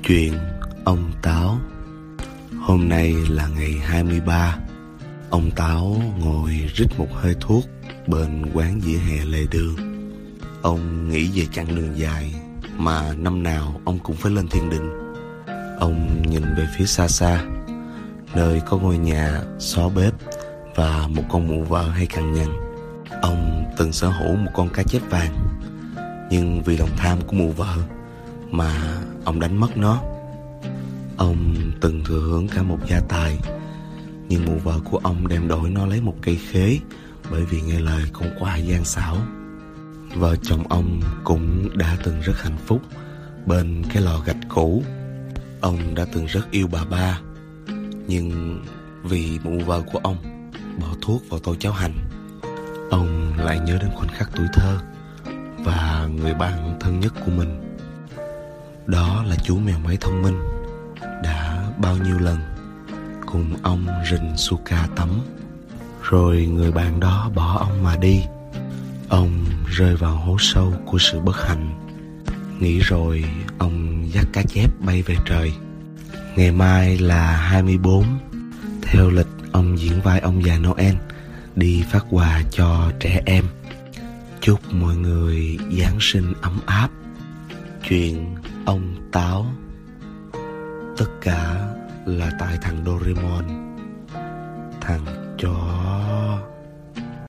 Chuyện ông Táo. Hôm nay là ngày 23. Ông Táo ngồi rít một hơi thuốc bên quán dĩa hè lề đường. Ông nghĩ về chặng đường dài mà năm nào ông cũng phải lên thiên định. Ông nhìn về phía xa xa, nơi có ngôi nhà, xó bếp và một con mụ vợ hay cằn nhằn. Ông từng sở hữu một con cá chép vàng, nhưng vì lòng tham của mụ vợ mà ông đánh mất nó. Ông từng thừa hưởng cả một gia tài, nhưng mụ vợ của ông đem đổi nó lấy một cây khế, bởi vì nghe lời con quạ gian xảo. Vợ chồng ông cũng đã từng rất hạnh phúc bên cái lò gạch cũ. Ông đã từng rất yêu bà ba, nhưng vì mụ vợ của ông bỏ thuốc vào tô cháo hành, ông lại nhớ đến khoảnh khắc tuổi thơ và người bạn thân nhất của mình. Đó là chú mèo máy thông minh đã bao nhiêu lần cùng ông rình Suka tắm, rồi người bạn đó bỏ ông mà đi. Ông rơi vào hố sâu của sự bất hạnh. Nghĩ rồi ông dắt cá chép bay về trời. Ngày mai là 24. Theo lịch ông diễn vai ông già Noel, đi phát quà cho trẻ em. Chúc mọi người Giáng sinh ấm áp. Chuyện ông Táo. Tất cả là tại thằng Doraemon, thằng chó.